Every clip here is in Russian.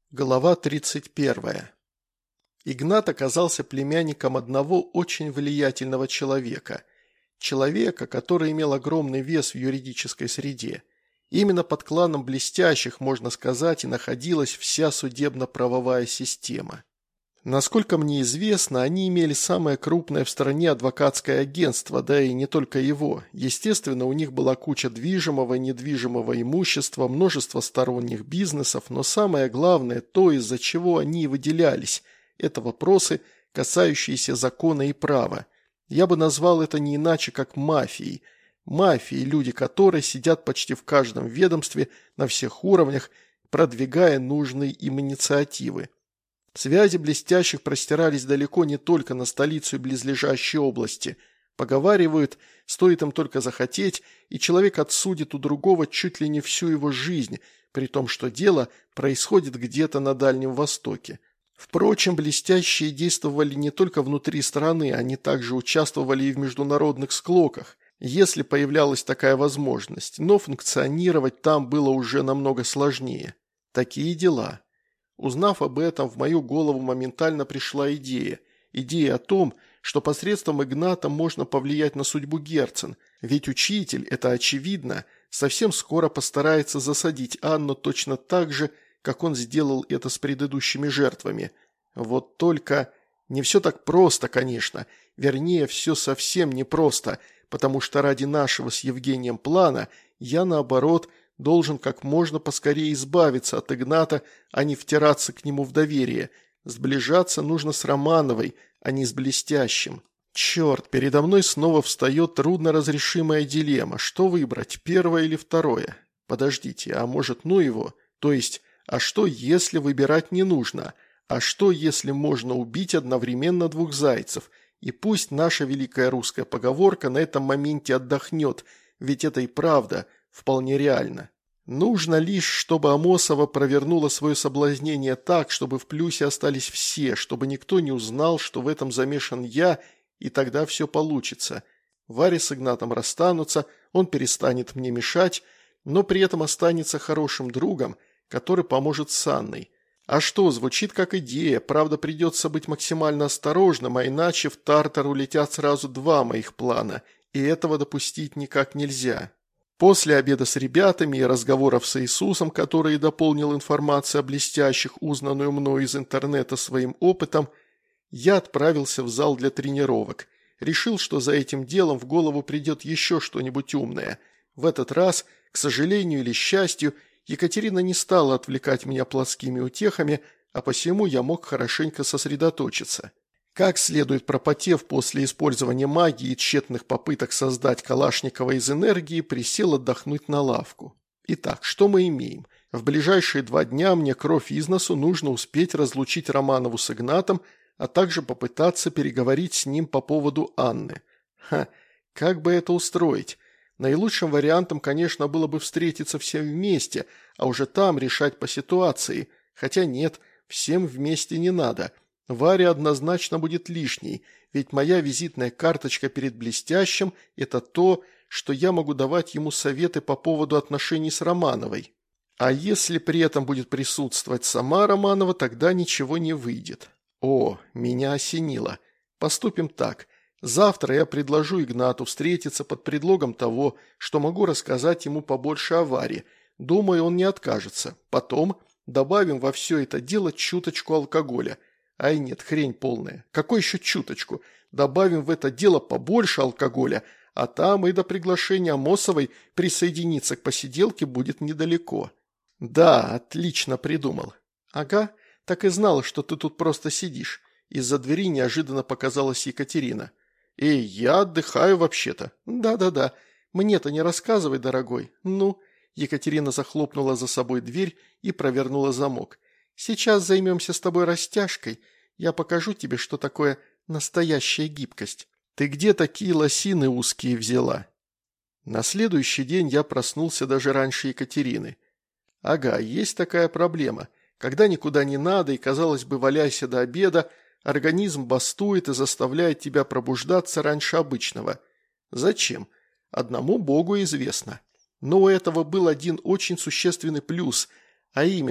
Глава 31. Игнат оказался племянником одного очень влиятельного человека. Человека, который имел огромный вес в юридической среде. Именно под кланом Блестящих, можно сказать, и находилась вся судебно-правовая система. Насколько мне известно, они имели самое крупное в стране адвокатское агентство, да и не только его. Естественно, у них была куча движимого и недвижимого имущества, множество сторонних бизнесов, но самое главное, то, из-за чего они выделялись, это вопросы, касающиеся закона и права. Я бы назвал это не иначе, как мафией. Мафией, люди которой сидят почти в каждом ведомстве, на всех уровнях, продвигая нужные им инициативы. Связи Блестящих простирались далеко не только на столицу и близлежащие области. Поговаривают, стоит им только захотеть, и человек отсудит у другого чуть ли не всю его жизнь, при том, что дело происходит где-то на Дальнем Востоке. Впрочем, Блестящие действовали не только внутри страны, они также участвовали и в международных склоках, если появлялась такая возможность, но функционировать там было уже намного сложнее. Такие дела. Узнав об этом, в мою голову моментально пришла идея. Идея о том, что посредством Игната можно повлиять на судьбу Герцен, ведь учитель, это очевидно, совсем скоро постарается засадить Анну точно так же, как он сделал это с предыдущими жертвами. Вот только не все так просто, конечно, вернее, все совсем непросто, потому что ради нашего с Евгением плана я, наоборот, должен как можно поскорее избавиться от Игната, а не втираться к нему в доверие. Сближаться нужно с Романовой, а не с Блестящим. Черт, передо мной снова встает трудноразрешимая дилемма. Что выбрать, первое или второе? Подождите, а может, ну его? То есть, а что, если выбирать не нужно? А что, если можно убить одновременно двух зайцев? И пусть наша великая русская поговорка на этом моменте отдохнет, ведь это и правда вполне реально. Нужно лишь, чтобы Амосова провернула свое соблазнение так, чтобы в плюсе остались все, чтобы никто не узнал, что в этом замешан я, и тогда все получится. Варя с Игнатом расстанутся, он перестанет мне мешать, но при этом останется хорошим другом, который поможет с Анной. А что, звучит как идея, правда придется быть максимально осторожным, а иначе в Тартар улетят сразу два моих плана, и этого допустить никак нельзя. После обеда с ребятами и разговоров с Иисусом, который дополнил информацию о Блестящих, узнанную мною из интернета своим опытом, я отправился в зал для тренировок. Решил, что за этим делом в голову придет еще что-нибудь умное. В этот раз, к сожалению или счастью, Екатерина не стала отвлекать меня плоскими утехами, а посему я мог хорошенько сосредоточиться. Как следует пропотев после использования магии и тщетных попыток создать Калашникова из энергии, присел отдохнуть на лавку. Итак, что мы имеем? В ближайшие 2 дня мне кровь из носу нужно успеть разлучить Романову с Игнатом, а также попытаться переговорить с ним по поводу Анны. Как бы это устроить? Наилучшим вариантом, конечно, было бы встретиться всем вместе, а уже там решать по ситуации. Хотя нет, всем вместе не надо. Варя однозначно будет лишней, ведь моя визитная карточка перед Блестящим – это то, что я могу давать ему советы по поводу отношений с Романовой. А если при этом будет присутствовать сама Романова, тогда ничего не выйдет. О, меня осенило. Поступим так. Завтра я предложу Игнату встретиться под предлогом того, что могу рассказать ему побольше о Варе. Думаю, он не откажется. Потом добавим во все это дело чуточку алкоголя. Ай нет, хрень полная. Какой еще чуточку? Добавим в это дело побольше алкоголя, а там и до приглашения Амосовой присоединиться к посиделке будет недалеко. Да, отлично придумал. Ага, так и знала, что ты тут просто сидишь. Из-за двери неожиданно показалась Екатерина. Эй, я отдыхаю вообще-то. Да-да-да. Мне-то не рассказывай, дорогой. Ну, Екатерина захлопнула за собой дверь и провернула замок. Сейчас займемся с тобой растяжкой. Я покажу тебе, что такое настоящая гибкость. Ты где такие лосины узкие взяла? На следующий день я проснулся даже раньше Екатерины. Ага, есть такая проблема. Когда никуда не надо и, казалось бы, валяйся до обеда, организм бастует и заставляет тебя пробуждаться раньше обычного. Зачем? Одному Богу известно. Но у этого был один очень существенный плюс, а именно –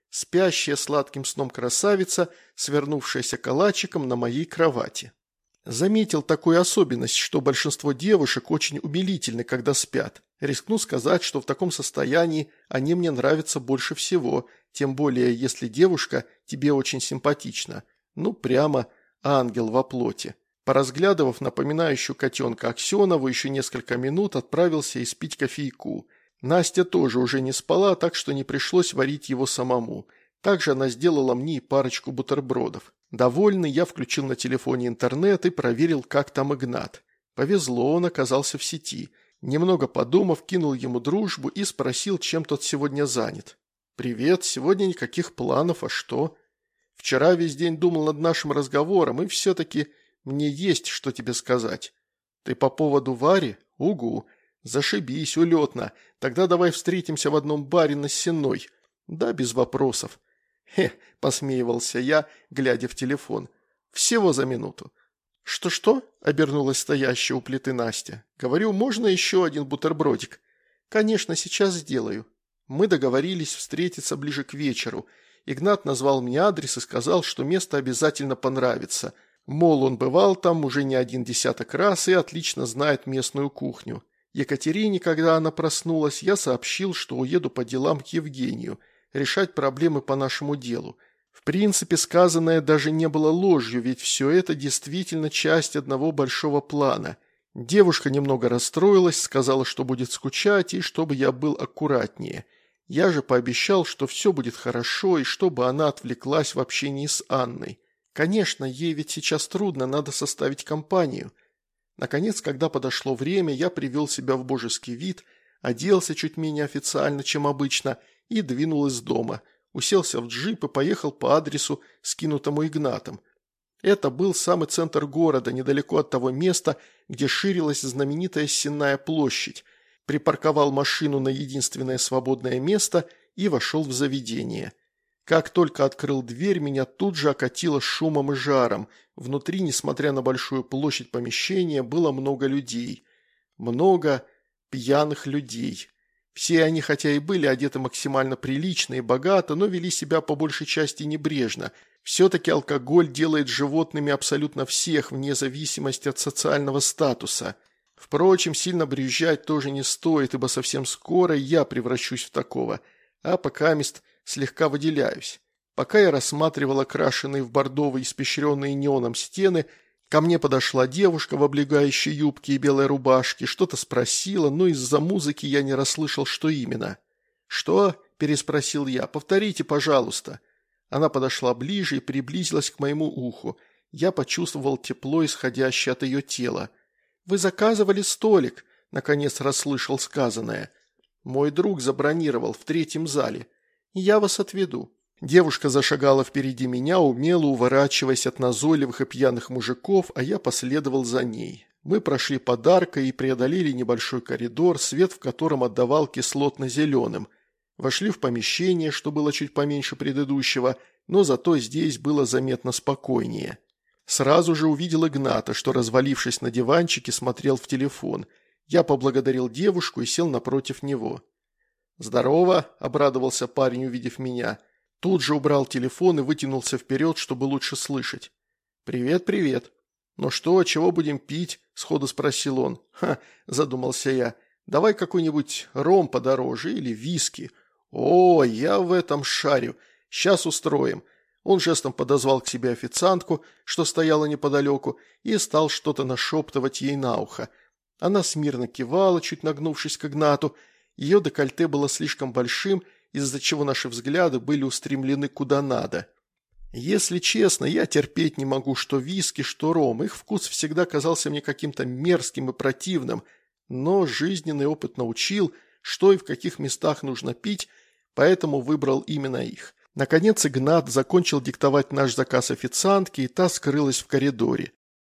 спящая сладким сном красавица, свернувшаяся калачиком на моей кровати. Заметил такую особенность, что большинство девушек очень умилительны, когда спят. Рискну сказать, что в таком состоянии они мне нравятся больше всего, тем более, если девушка тебе очень симпатична. Ну, прямо ангел во плоти. Поразглядывав напоминающую котенка Аксенову, еще несколько минут отправился испить кофейку. Настя тоже уже не спала, так что не пришлось варить его самому. Также она сделала мне и парочку бутербродов. Довольный, я включил на телефоне интернет и проверил, как там Игнат. Повезло, он оказался в сети. Немного подумав, кинул ему дружбу и спросил, чем тот сегодня занят. «Привет, сегодня никаких планов, а что?» «Вчера весь день думал над нашим разговором, и все-таки мне есть что тебе сказать». «Ты по поводу Вари? Угу. Зашибись, улетно. Тогда давай встретимся в одном баре на Сенной». «Да, без вопросов». «Хе», – посмеивался я, глядя в телефон. «Всего за минуту». «Что-что?» – обернулась стоящая у плиты Настя. «Говорю, можно еще один бутербродик?» «Конечно, сейчас сделаю». Мы договорились встретиться ближе к вечеру. Игнат назвал мне адрес и сказал, что место обязательно понравится. Мол, он бывал там уже не один десяток раз и отлично знает местную кухню. Екатерине, когда она проснулась, я сообщил, что уеду по делам к Евгению, решать проблемы по нашему делу. В принципе, сказанное даже не было ложью, ведь все это действительно часть одного большого плана. Девушка немного расстроилась, сказала, что будет скучать и чтобы я был аккуратнее. Я же пообещал, что все будет хорошо и чтобы она отвлеклась в общении с Анной. Конечно, ей ведь сейчас трудно, надо составить компанию. Наконец, когда подошло время, я привел себя в божеский вид, оделся чуть менее официально, чем обычно, и двинул из дома. Уселся в джип и поехал по адресу, скинутому Игнатом. Это был самый центр города, недалеко от того места, где ширилась знаменитая Сенная площадь. Припарковал машину на единственное свободное место и вошел в заведение. Как только открыл дверь, меня тут же окатило шумом и жаром. Внутри, несмотря на большую площадь помещения, было много людей. Много пьяных людей. Все они, хотя и были одеты максимально прилично и богато, но вели себя по большей части небрежно. Все-таки алкоголь делает животными абсолютно всех, вне зависимости от социального статуса. Впрочем, сильно брюзжать тоже не стоит, ибо совсем скоро я превращусь в такого, а покамест слегка выделяюсь. Пока я рассматривал окрашенные в бордовые, испещренные неоном стены, ко мне подошла девушка в облегающей юбке и белой рубашке, что-то спросила, но из-за музыки я не расслышал, что именно. «Что?» – переспросил я. «Повторите, пожалуйста». Она подошла ближе и приблизилась к моему уху. Я почувствовал тепло, исходящее от ее тела. «Вы заказывали столик», – наконец расслышал сказанное. «Мой друг забронировал в 3-м зале. Я вас отведу». Девушка зашагала впереди меня, умело уворачиваясь от назойливых и пьяных мужиков, а я последовал за ней. Мы прошли под аркой и преодолели небольшой коридор, свет в котором отдавал кислотно-зеленым. Вошли в помещение, что было чуть поменьше предыдущего, но зато здесь было заметно спокойнее. Сразу же увидел Игната, что, развалившись на диванчике, смотрел в телефон. Я поблагодарил девушку и сел напротив него. «Здорово», – обрадовался парень, увидев меня. Тут же убрал телефон и вытянулся вперед, чтобы лучше слышать. «Привет, привет». «Ну что, чего будем пить?» – сходу спросил он. «Ха», – задумался я. «Давай какой-нибудь ром подороже или виски». «О, я в этом шарю. Сейчас устроим». Он жестом подозвал к себе официантку, что стояла неподалеку, и стал что-то нашептывать ей на ухо. Она смирно кивала, чуть нагнувшись к Игнату. Ее декольте было слишком большим, из-за чего наши взгляды были устремлены куда надо. Если честно, я терпеть не могу что виски, что ром. Их вкус всегда казался мне каким-то мерзким и противным, но жизненный опыт научил, что и в каких местах нужно пить, поэтому выбрал именно их. Наконец Игнат закончил диктовать наш заказ официантке, и та скрылась в коридоре.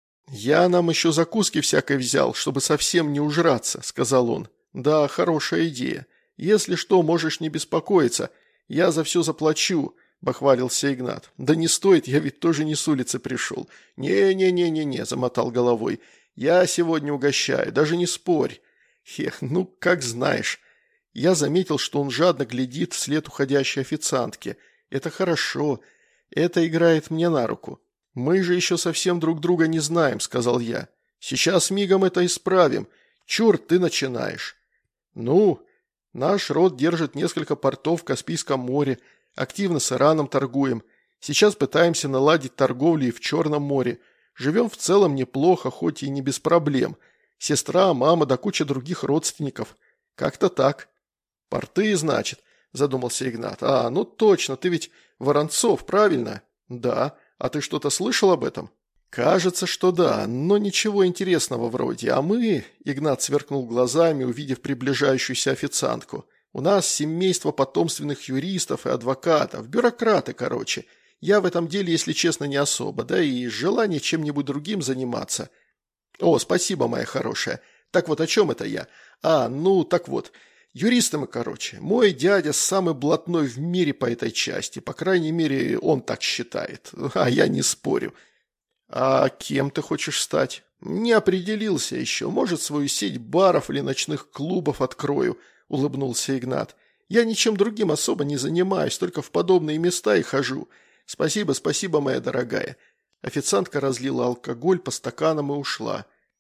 «Я нам еще закуски всякой взял, чтобы совсем не ужраться», – сказал он. «Да, хорошая идея. Если что, можешь не беспокоиться. Я за все заплачу», – бахвалился Игнат. «Да не стоит, я ведь тоже не с улицы пришел». «Не-не-не-не-не», – замотал головой. «Я сегодня угощаю, даже не спорь». «Хех, ну, как знаешь». Я заметил, что он жадно глядит вслед уходящей официантке. Это хорошо. Это играет мне на руку. Мы же еще совсем друг друга не знаем, сказал я. Сейчас мигом это исправим. Черт, ты начинаешь. Ну, наш род держит несколько портов в Каспийском море. Активно с Ираном торгуем. Сейчас пытаемся наладить торговлю и в Черном море. Живем в целом неплохо, хоть и не без проблем. Сестра, мама да куча других родственников. Как-то так. Порты, значит, задумался Игнат. А, ну точно, ты ведь Воронцов, правильно? Да. А ты что-то слышал об этом? Кажется, что да, но ничего интересного вроде. А мы, Игнат сверкнул глазами, увидев приближающуюся официантку. У нас семейство потомственных юристов и адвокатов, бюрократы, короче. Я в этом деле, если честно, не особо, да и желание чем-нибудь другим заниматься. О, спасибо, моя хорошая. Так вот, о чем это я? А, ну, так вот, юристы мы, короче. Мой дядя самый блатной в мире по этой части, по крайней мере, он так считает, а я не спорю. А кем ты хочешь стать? Не определился еще, может, свою сеть баров или ночных клубов открою, улыбнулся Игнат. Я ничем другим особо не занимаюсь, только в подобные места и хожу. Спасибо, спасибо, моя дорогая. Официантка разлила алкоголь по стаканам и ушла.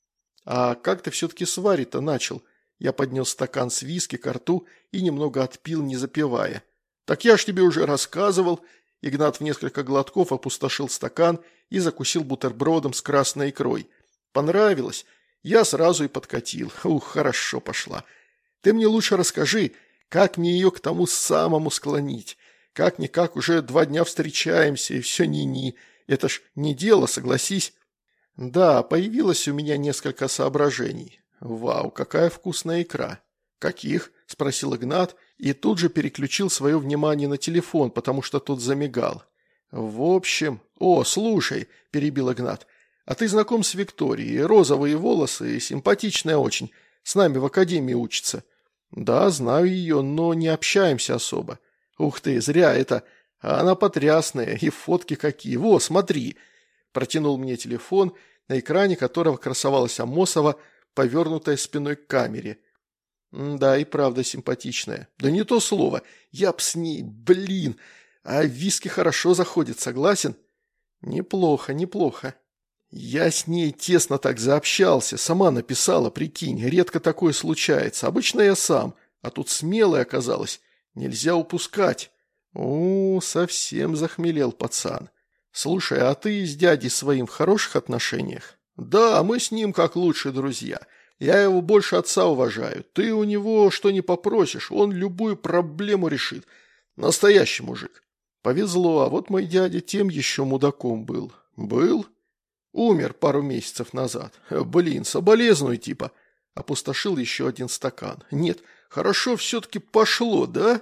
А как ты все-таки с Варей-то начал? Я поднес стакан с виски ко рту и немного отпил, не запивая. Так я ж тебе уже рассказывал. Игнат в несколько глотков опустошил стакан и закусил бутербродом с красной икрой. Понравилось? Я сразу и подкатил. Ух, хорошо пошла. Ты мне лучше расскажи, как мне ее к тому самому склонить. Как-никак уже 2 дня встречаемся, и все ни-ни. Это ж не дело, согласись. Да, появилось у меня несколько соображений. Вау, какая вкусная икра. Каких? Спросил Игнат и тут же переключил свое внимание на телефон, потому что тот замигал. В общем... О, слушай, перебил Игнат, а ты знаком с Викторией? Розовые волосы, симпатичная очень. С нами в академии учится. Да, знаю ее, но не общаемся особо. Ух ты, зря это. Она потрясная, и фотки какие. Во, смотри. Протянул мне телефон, на экране которого красовалась Амосова, повернутая спиной к камере. Да, и правда симпатичная. Да не то слово. Я б с ней, блин. А виски хорошо заходит, согласен? Неплохо, неплохо. Я с ней тесно так заобщался, сама написала, прикинь, редко такое случается. Обычно я сам, а тут смелая оказалась. Нельзя упускать. О, совсем захмелел пацан. Слушай, а ты с дядей своим в хороших отношениях? Да, мы с ним как лучшие друзья. Я его больше отца уважаю. Ты у него что не попросишь, он любую проблему решит. Настоящий мужик. Повезло, а вот мой дядя тем еще мудаком был. Был? Умер пару месяцев назад. Блин, соболезную типа. Опустошил еще один стакан. Нет, хорошо все-таки пошло, да?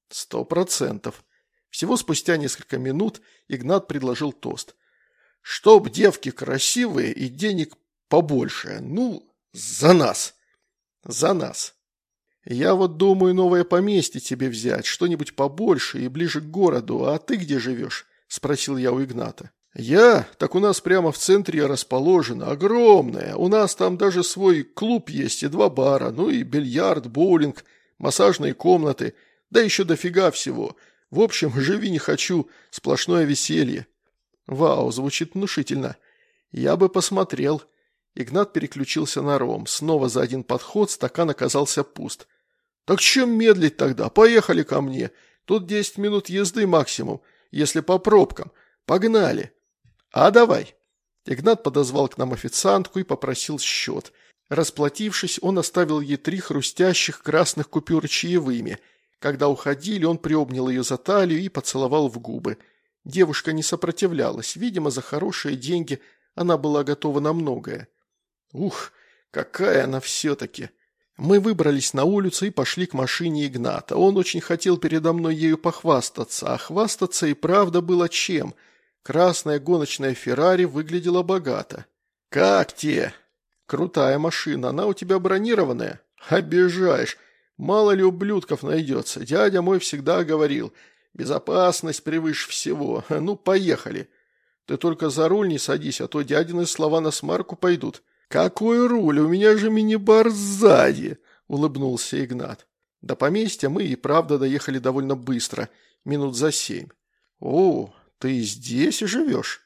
100%. Всего спустя несколько минут Игнат предложил тост. Чтоб девки красивые и денег побольше. Ну, за нас. За нас. Я вот думаю новое поместье тебе взять, что-нибудь побольше и ближе к городу. А ты где живешь? Спросил я у Игната. Я? Так у нас прямо в центре расположено. Огромное. У нас там даже свой клуб есть и 2 бара. Ну и бильярд, боулинг, массажные комнаты. Да еще дофига всего. В общем, живи не хочу. Сплошное веселье. Вау, звучит внушительно. Я бы посмотрел. Игнат переключился на ром. Снова за один подход стакан оказался пуст. Так чем медлить тогда? Поехали ко мне. Тут 10 минут езды максимум, если по пробкам. Погнали. А давай. Игнат подозвал к нам официантку и попросил счет. Расплатившись, он оставил ей 3 хрустящих красных купюры чаевыми. Когда уходили, он приобнял ее за талию и поцеловал в губы. Девушка не сопротивлялась. Видимо, за хорошие деньги она была готова на многое. Ух, какая она все-таки. Мы выбрались на улицу и пошли к машине Игната. Он очень хотел передо мной ею похвастаться, а хвастаться и правда было чем. Красная гоночная Феррари выглядела богато. «Как те?» «Крутая машина. Она у тебя бронированная?» «Обижаешь. Мало ли ублюдков найдется. Дядя мой всегда говорил, безопасность превыше всего. Ну, поехали. Ты только за руль не садись, а то дядины слова на смарку пойдут». «Какой руль? У меня же мини-бар сзади!» – улыбнулся Игнат. До поместья мы и правда доехали довольно быстро, минут за 7. «О, ты здесь и живешь?»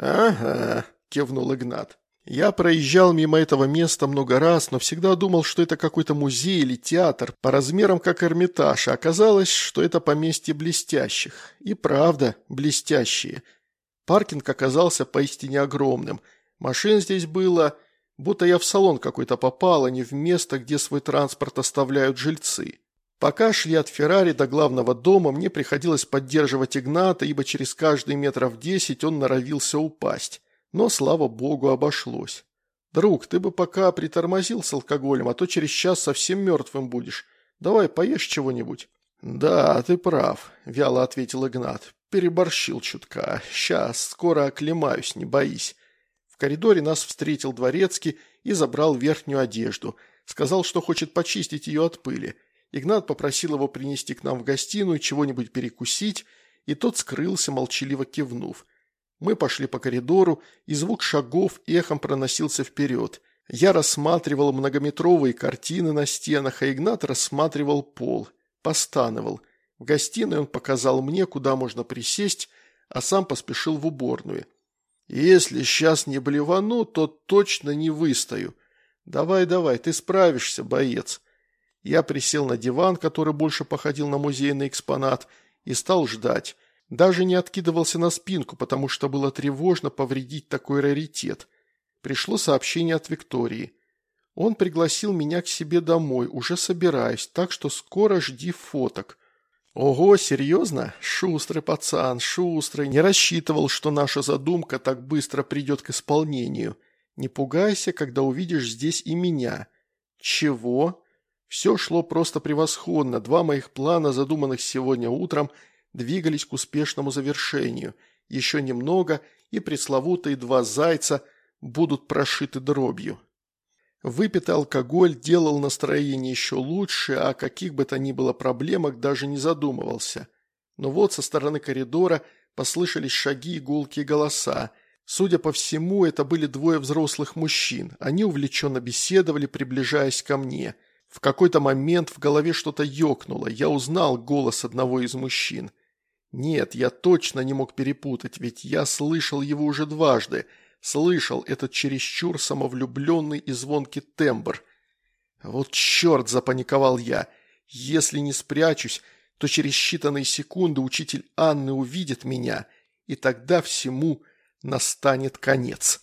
«Ага», – кивнул Игнат. «Я проезжал мимо этого места много раз, но всегда думал, что это какой-то музей или театр, по размерам как Эрмитаж, а оказалось, что это поместье блестящих. И правда, блестящие. Паркинг оказался поистине огромным. Машин здесь было, будто я в салон какой-то попал, а не в место, где свой транспорт оставляют жильцы. Пока шли от Феррари до главного дома, мне приходилось поддерживать Игната, ибо через каждые метров 10 он норовился упасть. Но, слава богу, обошлось. «Друг, ты бы пока притормозил с алкоголем, а то через час совсем мертвым будешь. Давай поешь чего-нибудь». «Да, ты прав», – вяло ответил Игнат. «Переборщил чутка. Сейчас, скоро оклемаюсь, не боись». В коридоре нас встретил дворецкий и забрал верхнюю одежду. Сказал, что хочет почистить ее от пыли. Игнат попросил его принести к нам в гостиную чего-нибудь перекусить, и тот скрылся, молчаливо кивнув. Мы пошли по коридору, и звук шагов эхом проносился вперед. Я рассматривал многометровые картины на стенах, а Игнат рассматривал пол, постановал. В гостиной он показал мне, куда можно присесть, а сам поспешил в уборную. «Если сейчас не блевану, то точно не выстою. Давай, ты справишься, боец». Я присел на диван, который больше походил на музейный экспонат, и стал ждать. Даже не откидывался на спинку, потому что было тревожно повредить такой раритет. Пришло сообщение от Виктории. Он пригласил меня к себе домой, уже собираюсь, так что скоро жди фоток. Ого, серьезно? Шустрый пацан, шустрый. Не рассчитывал, что наша задумка так быстро придет к исполнению. Не пугайся, когда увидишь здесь и меня. Чего? Все шло просто превосходно. Два моих плана, задуманных сегодня утром, двигались к успешному завершению. Еще немного, и пресловутые два зайца будут прошиты дробью. Выпитый алкоголь делал настроение еще лучше, а о каких бы то ни было проблемах даже не задумывался. Но вот со стороны коридора послышались шаги и гулкие голоса. Судя по всему, это были двое взрослых мужчин. Они увлеченно беседовали, приближаясь ко мне. В какой-то момент в голове что-то ёкнуло. Я узнал голос одного из мужчин. Нет, я точно не мог перепутать, ведь я слышал его уже дважды. Слышал этот чересчур самовлюбленный и звонкий тембр. Вот черт, запаниковал я. Если не спрячусь, то через считанные секунды учитель Анны увидит меня, и тогда всему настанет конец.